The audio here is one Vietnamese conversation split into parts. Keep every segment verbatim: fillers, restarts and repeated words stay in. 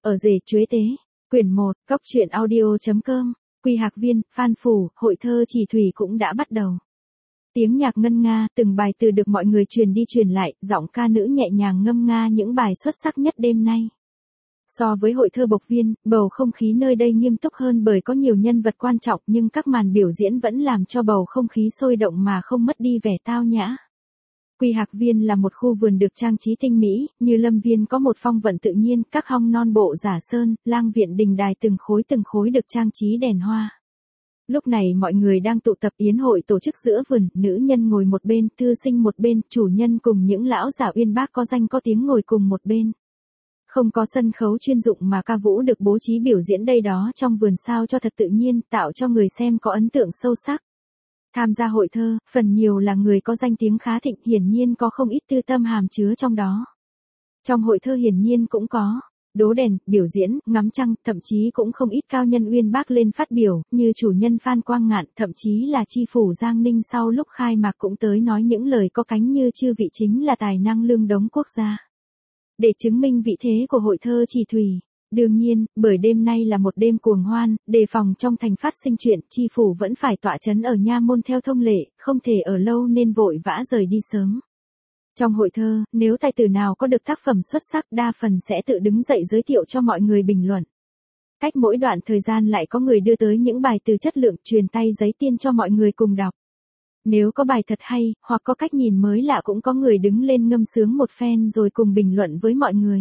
Ở rể chuế tế. Quyển một, Cóc truyện audio chấm com. Quy Hạc Viên, Phan Phủ, hội thơ Chỉ Thủy cũng đã bắt đầu. Tiếng nhạc ngân nga, từng bài từ được mọi người truyền đi truyền lại, giọng ca nữ nhẹ nhàng ngâm nga những bài xuất sắc nhất đêm nay. So với hội thơ Bộc Viên, bầu không khí nơi đây nghiêm túc hơn bởi có nhiều nhân vật quan trọng, nhưng các màn biểu diễn vẫn làm cho bầu không khí sôi động mà không mất đi vẻ tao nhã. Quy Hạc Viên là một khu vườn được trang trí tinh mỹ, như lâm viên có một phong vận tự nhiên, các hong non bộ giả sơn, lang viện đình đài từng khối từng khối được trang trí đèn hoa. Lúc này mọi người đang tụ tập yến hội tổ chức giữa vườn, nữ nhân ngồi một bên, thư sinh một bên, chủ nhân cùng những lão già uyên bác có danh có tiếng ngồi cùng một bên. Không có sân khấu chuyên dụng mà ca vũ được bố trí biểu diễn đây đó trong vườn sao cho thật tự nhiên, tạo cho người xem có ấn tượng sâu sắc. Tham gia hội thơ, phần nhiều là người có danh tiếng khá thịnh, hiển nhiên có không ít tư tâm hàm chứa trong đó. Trong hội thơ hiển nhiên cũng có đố đèn, biểu diễn, ngắm trăng, thậm chí cũng không ít cao nhân uyên bác lên phát biểu, như chủ nhân Phan Quang Ngạn, thậm chí là chi phủ Giang Ninh sau lúc khai mạc cũng tới nói những lời có cánh như chư vị chính là tài năng lương đống quốc gia. Để chứng minh vị thế của hội thơ Chỉ Thủy. Đương nhiên, bởi đêm nay là một đêm cuồng hoan, đề phòng trong thành phát sinh chuyện, chi phủ vẫn phải tọa trấn ở nha môn theo thông lệ, không thể ở lâu nên vội vã rời đi sớm. Trong hội thơ, nếu tài tử nào có được tác phẩm xuất sắc đa phần sẽ tự đứng dậy giới thiệu cho mọi người bình luận. Cách mỗi đoạn thời gian lại có người đưa tới những bài từ chất lượng truyền tay giấy tiên cho mọi người cùng đọc. Nếu có bài thật hay, hoặc có cách nhìn mới lạ cũng có người đứng lên ngâm sướng một phen rồi cùng bình luận với mọi người.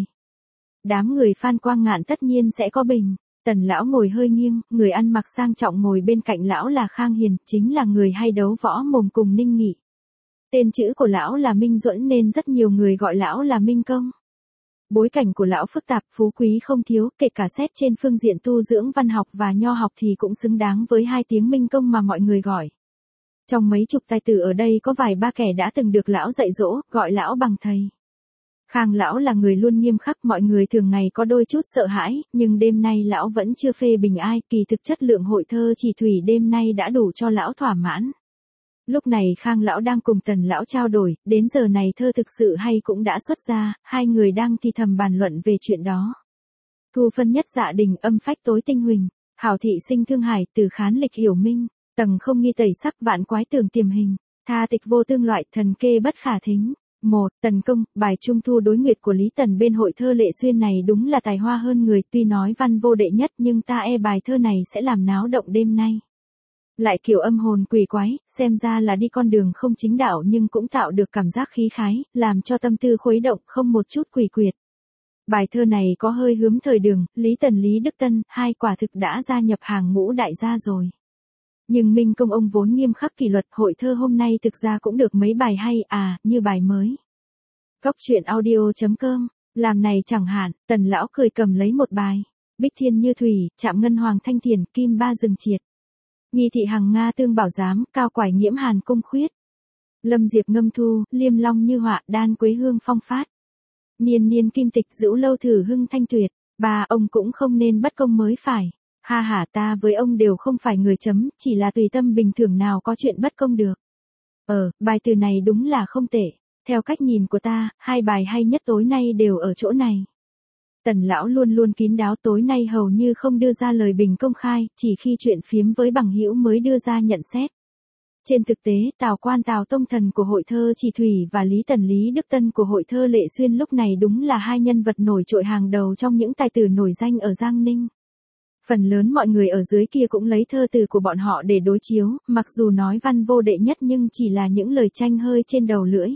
Đám người Phan Quang Ngạn tất nhiên sẽ có bình. Tần lão ngồi hơi nghiêng, người ăn mặc sang trọng ngồi bên cạnh lão là Khang Hiền, chính là người hay đấu võ mồm cùng Ninh Nghị. Tên chữ của lão là Minh Duẫn nên rất nhiều người gọi lão là Minh Công. Bối cảnh của lão phức tạp, phú quý không thiếu, kể cả xét trên phương diện tu dưỡng văn học và nho học thì cũng xứng đáng với hai tiếng Minh Công mà mọi người gọi. Trong mấy chục tài tử ở đây có vài ba kẻ đã từng được lão dạy dỗ, gọi lão bằng thầy. Khang lão là người luôn nghiêm khắc, mọi người thường ngày có đôi chút sợ hãi, nhưng đêm nay lão vẫn chưa phê bình ai, kỳ thực chất lượng hội thơ Chỉ Thủy đêm nay đã đủ cho lão thỏa mãn. Lúc này Khang lão đang cùng Tần lão trao đổi, đến giờ này thơ thực sự hay cũng đã xuất ra, hai người đang thì thầm bàn luận về chuyện đó. Thu phân nhất dạ đình, âm phách tối tinh huỳnh, hảo thị sinh thương hải, từ khán lịch hiểu minh, tầng không nghi tẩy sắc, vạn quái tường tiềm hình, tha tịch vô tương loại, thần kê bất khả thính. một. Tần Công, bài Trung Thu đối nguyệt của Lý Tần bên hội thơ Lệ Xuyên này đúng là tài hoa hơn người, tuy nói văn vô đệ nhất nhưng ta e bài thơ này sẽ làm náo động đêm nay. Lại kiểu âm hồn quỷ quái, xem ra là đi con đường không chính đạo nhưng cũng tạo được cảm giác khí khái, làm cho tâm tư khuấy động, không một chút quỷ quyệt. Bài thơ này có hơi hướng thời Đường, Lý Tần Lý Đức Tân, hai quả thực đã gia nhập hàng ngũ đại gia rồi. Nhưng Minh Công ông vốn nghiêm khắc kỷ luật, hội thơ hôm nay thực ra cũng được mấy bài hay, à, như bài mới. Cóc truyện audio chấm com, làm này chẳng hạn, Tần lão cười cầm lấy một bài. Bích thiên như thủy, chạm ngân hoàng thanh thiền, kim ba rừng triệt. Nghi thị hằng nga tương bảo giám, cao quải nhiễm hàn cung khuyết. Lâm diệp ngâm thu, liêm long như họa, đan quế hương phong phát. Niên niên kim tịch dữ lâu thử hưng thanh tuyệt, ba ông cũng không nên bất công mới phải. Ha ha, ta với ông đều không phải người chấm, chỉ là tùy tâm bình thường nào có chuyện bất công được. Ờ, bài từ này đúng là không tệ. Theo cách nhìn của ta, hai bài hay nhất tối nay đều ở chỗ này. Tần lão luôn luôn kín đáo, tối nay hầu như không đưa ra lời bình công khai, chỉ khi chuyện phiếm với bằng hữu mới đưa ra nhận xét. Trên thực tế, Tào Quan Tào Tông Thần của hội thơ Chỉ Thủy và Lý Tần Lý Đức Tân của hội thơ Lệ Xuyên lúc này đúng là hai nhân vật nổi trội hàng đầu trong những tài tử nổi danh ở Giang Ninh. Phần lớn mọi người ở dưới kia cũng lấy thơ từ của bọn họ để đối chiếu, mặc dù nói văn vô đệ nhất nhưng chỉ là những lời tranh hơi trên đầu lưỡi.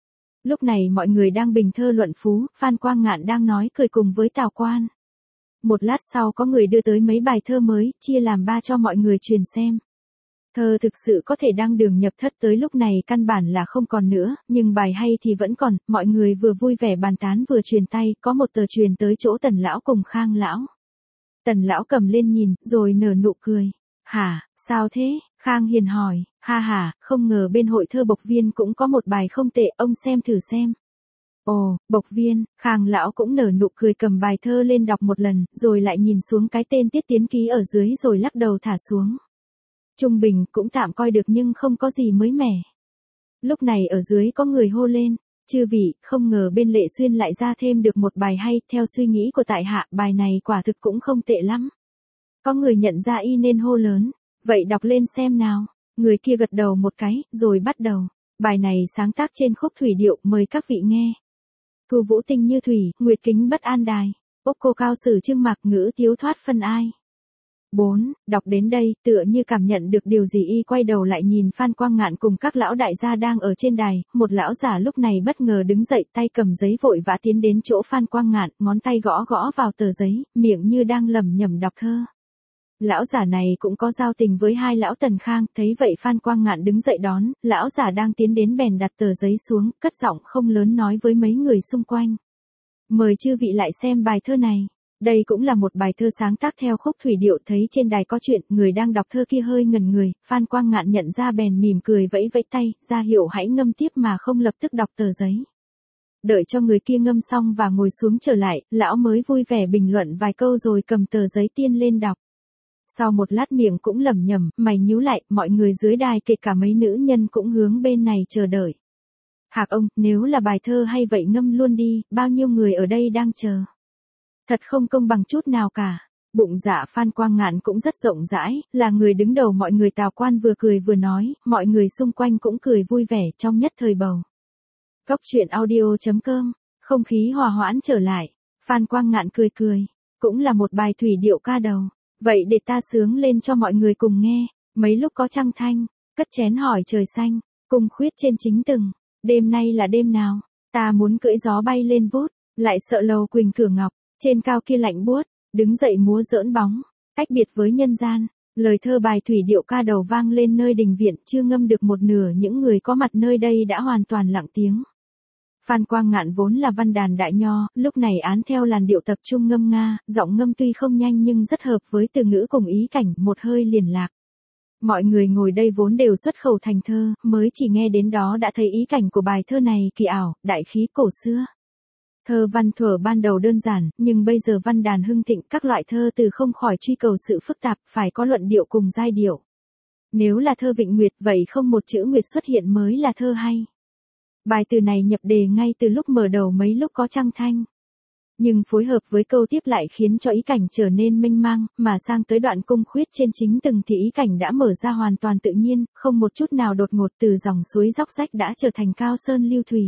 Lúc này mọi người đang bình thơ luận phú, Phan Quang Ngạn đang nói cười cùng với Tào Quan. Một lát sau có người đưa tới mấy bài thơ mới, chia làm ba cho mọi người truyền xem. Thơ thực sự có thể đăng đường nhập thất tới lúc này căn bản là không còn nữa, nhưng bài hay thì vẫn còn, mọi người vừa vui vẻ bàn tán vừa truyền tay, có một tờ truyền tới chỗ Tần lão cùng Khang lão. Tần lão cầm lên nhìn, rồi nở nụ cười. Hả, sao thế? Khang Hiền hỏi. Ha ha, không ngờ bên hội thơ Bộc Viên cũng có một bài không tệ, ông xem thử xem. Ồ, Bộc Viên, Khang lão cũng nở nụ cười cầm bài thơ lên đọc một lần, rồi lại nhìn xuống cái tên Tiết Tiến ký ở dưới rồi lắc đầu thả xuống. Trung bình, cũng tạm coi được nhưng không có gì mới mẻ. Lúc này ở dưới có người hô lên. Chư vị, không ngờ bên Lệ Xuyên lại ra thêm được một bài hay, theo suy nghĩ của tại hạ, bài này quả thực cũng không tệ lắm. Có người nhận ra y nên hô lớn, vậy đọc lên xem nào. Người kia gật đầu một cái, rồi bắt đầu. Bài này sáng tác trên khúc thủy điệu, mời các vị nghe. Thu vũ tinh như thủy, nguyệt kính bất an đài. Ốc cô cao sử trưng mặc ngữ thiếu thoát phân ai. bốn. Đọc đến đây, tựa như cảm nhận được điều gì y quay đầu lại nhìn Phan Quang Ngạn cùng các lão đại gia đang ở trên đài, một lão giả lúc này bất ngờ đứng dậy, tay cầm giấy vội vã tiến đến chỗ Phan Quang Ngạn, ngón tay gõ gõ vào tờ giấy, miệng như đang lẩm nhẩm đọc thơ. Lão giả này cũng có giao tình với hai lão Tần Khang, thấy vậy Phan Quang Ngạn đứng dậy đón, lão giả đang tiến đến bèn đặt tờ giấy xuống, cất giọng không lớn nói với mấy người xung quanh. Mời chư vị lại xem bài thơ này. Đây cũng là một bài thơ sáng tác theo khúc thủy điệu, thấy trên đài có chuyện, người đang đọc thơ kia hơi ngẩn người, Phan Quang Ngạn nhận ra bèn mỉm cười vẫy vẫy tay, ra hiệu hãy ngâm tiếp mà không lập tức đọc tờ giấy. Đợi cho người kia ngâm xong và ngồi xuống trở lại, lão mới vui vẻ bình luận vài câu rồi cầm tờ giấy tiên lên đọc. Sau một lát miệng cũng lẩm nhẩm, mày nhíu lại, mọi người dưới đài kể cả mấy nữ nhân cũng hướng bên này chờ đợi. Hạc ông, nếu là bài thơ hay vậy ngâm luôn đi, bao nhiêu người ở đây đang chờ. Thật không công bằng chút nào cả. Bụng dạ Phan Quang Ngạn cũng rất rộng rãi, là người đứng đầu mọi người Tào Quan vừa cười vừa nói, mọi người xung quanh cũng cười vui vẻ trong nhất thời bầu. Cốc truyện audio chấm com, không khí hòa hoãn trở lại, Phan Quang Ngạn cười cười, cũng là một bài thủy điệu ca đầu. Vậy để ta sướng lên cho mọi người cùng nghe, mấy lúc có trăng thanh, cất chén hỏi trời xanh, cùng khuyết trên chính từng, đêm nay là đêm nào, ta muốn cưỡi gió bay lên vút, lại sợ lầu quỳnh cửa ngọc, trên cao kia lạnh buốt, đứng dậy múa giỡn bóng, cách biệt với nhân gian, lời thơ bài thủy điệu ca đầu vang lên nơi đình viện, chưa ngâm được một nửa những người có mặt nơi đây đã hoàn toàn lặng tiếng. Phan Quang Ngạn vốn là văn đàn đại nho, lúc này án theo làn điệu tập trung ngâm nga, giọng ngâm tuy không nhanh nhưng rất hợp với từ ngữ cùng ý cảnh, một hơi liền lạc. Mọi người ngồi đây vốn đều xuất khẩu thành thơ, mới chỉ nghe đến đó đã thấy ý cảnh của bài thơ này kỳ ảo, đại khí cổ xưa. Thơ văn thuở ban đầu đơn giản, nhưng bây giờ văn đàn hưng thịnh, các loại thơ từ không khỏi truy cầu sự phức tạp, phải có luận điệu cùng giai điệu. Nếu là thơ Vịnh Nguyệt, vậy không một chữ Nguyệt xuất hiện mới là thơ hay. Bài từ này nhập đề ngay từ lúc mở đầu mấy lúc có trăng thanh. Nhưng phối hợp với câu tiếp lại khiến cho ý cảnh trở nên mênh mang, mà sang tới đoạn cung khuyết trên chính từng thì ý cảnh đã mở ra hoàn toàn tự nhiên, không một chút nào đột ngột, từ dòng suối róc rách đã trở thành cao sơn lưu thủy.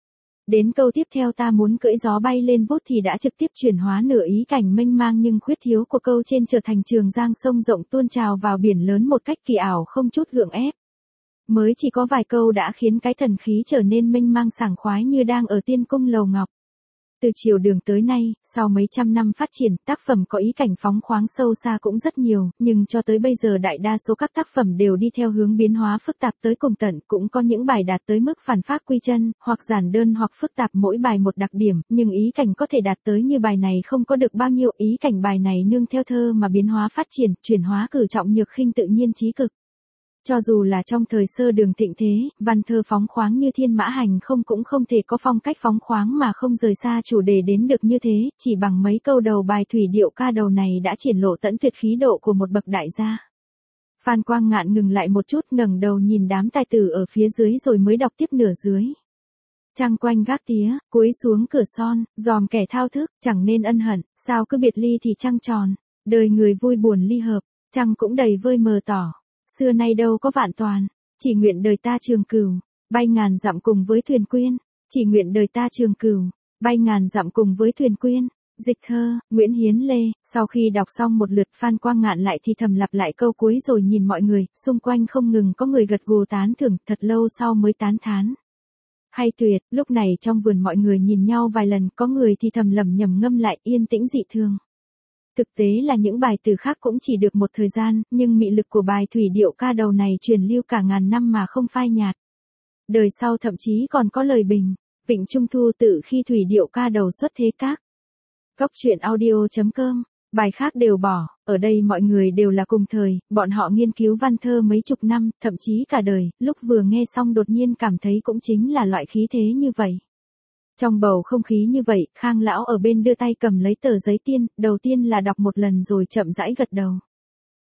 Đến câu tiếp theo ta muốn cưỡi gió bay lên vút thì đã trực tiếp chuyển hóa nửa ý cảnh mênh mang nhưng khuyết thiếu của câu trên trở thành trường giang sông rộng tuôn trào vào biển lớn một cách kỳ ảo không chút gượng ép. Mới chỉ có vài câu đã khiến cái thần khí trở nên mênh mang sảng khoái như đang ở tiên cung lầu ngọc. Từ triều Đường tới nay, sau mấy trăm năm phát triển, tác phẩm có ý cảnh phóng khoáng sâu xa cũng rất nhiều, nhưng cho tới bây giờ đại đa số các tác phẩm đều đi theo hướng biến hóa phức tạp tới cùng tận, cũng có những bài đạt tới mức phản phác quy chân, hoặc giản đơn hoặc phức tạp mỗi bài một đặc điểm, nhưng ý cảnh có thể đạt tới như bài này không có được bao nhiêu, ý cảnh bài này nương theo thơ mà biến hóa phát triển, chuyển hóa cử trọng nhược khinh tự nhiên trí cực. Cho dù là trong thời sơ Đường thịnh thế, văn thơ phóng khoáng như Thiên Mã Hành Không cũng không thể có phong cách phóng khoáng mà không rời xa chủ đề đến được như thế, chỉ bằng mấy câu đầu bài thủy điệu ca đầu này đã triển lộ tận tuyệt khí độ của một bậc đại gia. Phan Quang Ngạn ngừng lại một chút, ngẩng đầu nhìn đám tài tử ở phía dưới rồi mới đọc tiếp nửa dưới. Trăng quanh gác tía, cúi xuống cửa son, dòm kẻ thao thức, chẳng nên ân hận, sao cứ biệt ly thì trăng tròn, đời người vui buồn ly hợp, trăng cũng đầy vơi mờ tỏ. Xưa nay đâu có vạn toàn, chỉ nguyện đời ta trường cửu, bay ngàn dặm cùng với thuyền quyên, chỉ nguyện đời ta trường cửu, bay ngàn dặm cùng với thuyền quyên. Dịch thơ, Nguyễn Hiến Lê. Sau khi đọc xong một lượt, Phan Quang Ngạn lại thì thầm lặp lại câu cuối rồi nhìn mọi người, xung quanh không ngừng có người gật gù tán thưởng, thật lâu sau mới tán thán. Hay tuyệt, lúc này trong vườn mọi người nhìn nhau vài lần, có người thì thầm lẩm nhẩm ngâm lại, yên tĩnh dị thường. Thực tế là những bài từ khác cũng chỉ được một thời gian, nhưng mị lực của bài thủy điệu ca đầu này truyền lưu cả ngàn năm mà không phai nhạt. Đời sau thậm chí còn có lời bình, Vịnh Trung Thu tự khi thủy điệu ca đầu xuất thế các. Cốc truyện audio chấm com, bài khác đều bỏ, ở đây mọi người đều là cùng thời, bọn họ nghiên cứu văn thơ mấy chục năm, thậm chí cả đời, lúc vừa nghe xong đột nhiên cảm thấy cũng chính là loại khí thế như vậy. Trong bầu không khí như vậy, Khang lão ở bên đưa tay cầm lấy tờ giấy tiên, đầu tiên là đọc một lần rồi chậm rãi gật đầu.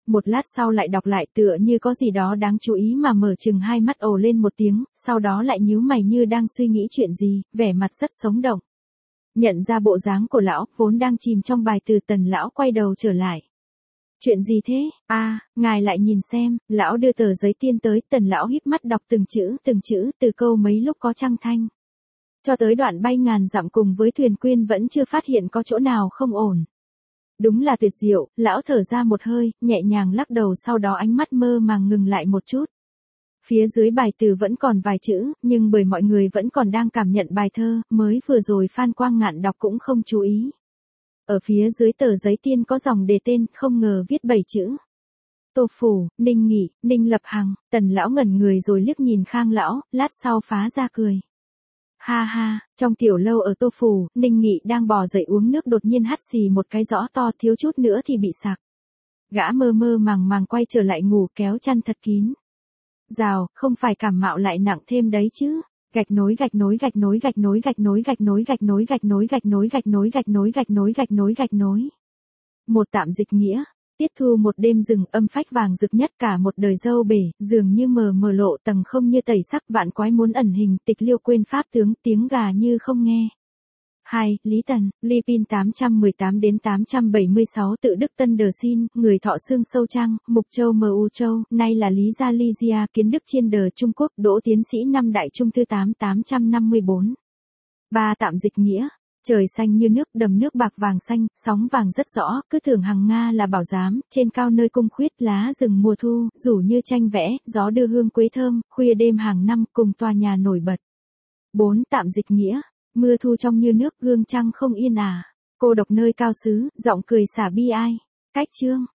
Một lát sau lại đọc lại tựa như có gì đó đáng chú ý mà mở chừng hai mắt ồ lên một tiếng, sau đó lại nhíu mày như đang suy nghĩ chuyện gì, vẻ mặt rất sống động. Nhận ra bộ dáng của lão, vốn đang chìm trong bài từ Tần lão quay đầu trở lại. Chuyện gì thế? A, à, ngài lại nhìn xem, lão đưa tờ giấy tiên tới, Tần lão híp mắt đọc từng chữ, từng chữ, từ câu mấy lúc có trăng thanh. Cho tới đoạn bay ngàn dặm cùng với thuyền quyên vẫn chưa phát hiện có chỗ nào không ổn. Đúng là tuyệt diệu, lão thở ra một hơi, nhẹ nhàng lắc đầu sau đó ánh mắt mơ màng ngừng lại một chút. Phía dưới bài từ vẫn còn vài chữ, nhưng bởi mọi người vẫn còn đang cảm nhận bài thơ, mới vừa rồi Phan Quang Ngạn đọc cũng không chú ý. Ở phía dưới tờ giấy tiên có dòng đề tên, không ngờ viết bảy chữ. Tô Phủ, Ninh Nghị, Ninh Lập Hằng, Tần lão ngẩn người rồi liếc nhìn Khang lão, lát sau phá ra cười. Ha ha, trong tiểu lâu ở Tô Phủ, Ninh Nghị đang bò dậy uống nước đột nhiên hắt xì một cái rõ to thiếu chút nữa thì bị sặc. Gã mơ mơ màng màng quay trở lại ngủ kéo chăn thật kín. Rào, không phải cảm mạo lại nặng thêm đấy chứ. Gạch nối gạch nối gạch nối gạch nối gạch nối gạch nối gạch nối gạch nối gạch nối gạch nối gạch nối gạch nối gạch nối gạch nối. Một tạm dịch nghĩa. Tiết thu một đêm rừng âm phách vàng rực nhất cả một đời dâu bể, dường như mờ mờ lộ tầng không như tẩy sắc vạn quái muốn ẩn hình, tịch liêu quên pháp tướng, tiếng gà như không nghe. hai. Lý Tần, Lipin tám trăm mười tám đến tám trăm bảy mươi sáu tự Đức Tân Đờ Xin, người Thọ Xương Sâu Trăng, Mục Châu Mu Châu, nay là Lý Gia Ly Gia, Kiến Đức Chiên Đờ Trung Quốc, Đỗ Tiến Sĩ năm Đại Trung Thư tám tám trăm năm mươi bốn. ba. Tạm dịch nghĩa. Trời xanh như nước, đầm nước bạc vàng xanh, sóng vàng rất rõ, cứ tưởng hằng Nga là bảo giám, trên cao nơi cung khuyết lá rừng mùa thu, rủ như tranh vẽ, gió đưa hương quế thơm, khuya đêm hàng năm cùng tòa nhà nổi bật. bốn. Tạm dịch nghĩa. Mưa thu trong như nước, gương trăng không yên ả. Cô độc nơi cao xứ, giọng cười xả bi ai. Cách chương.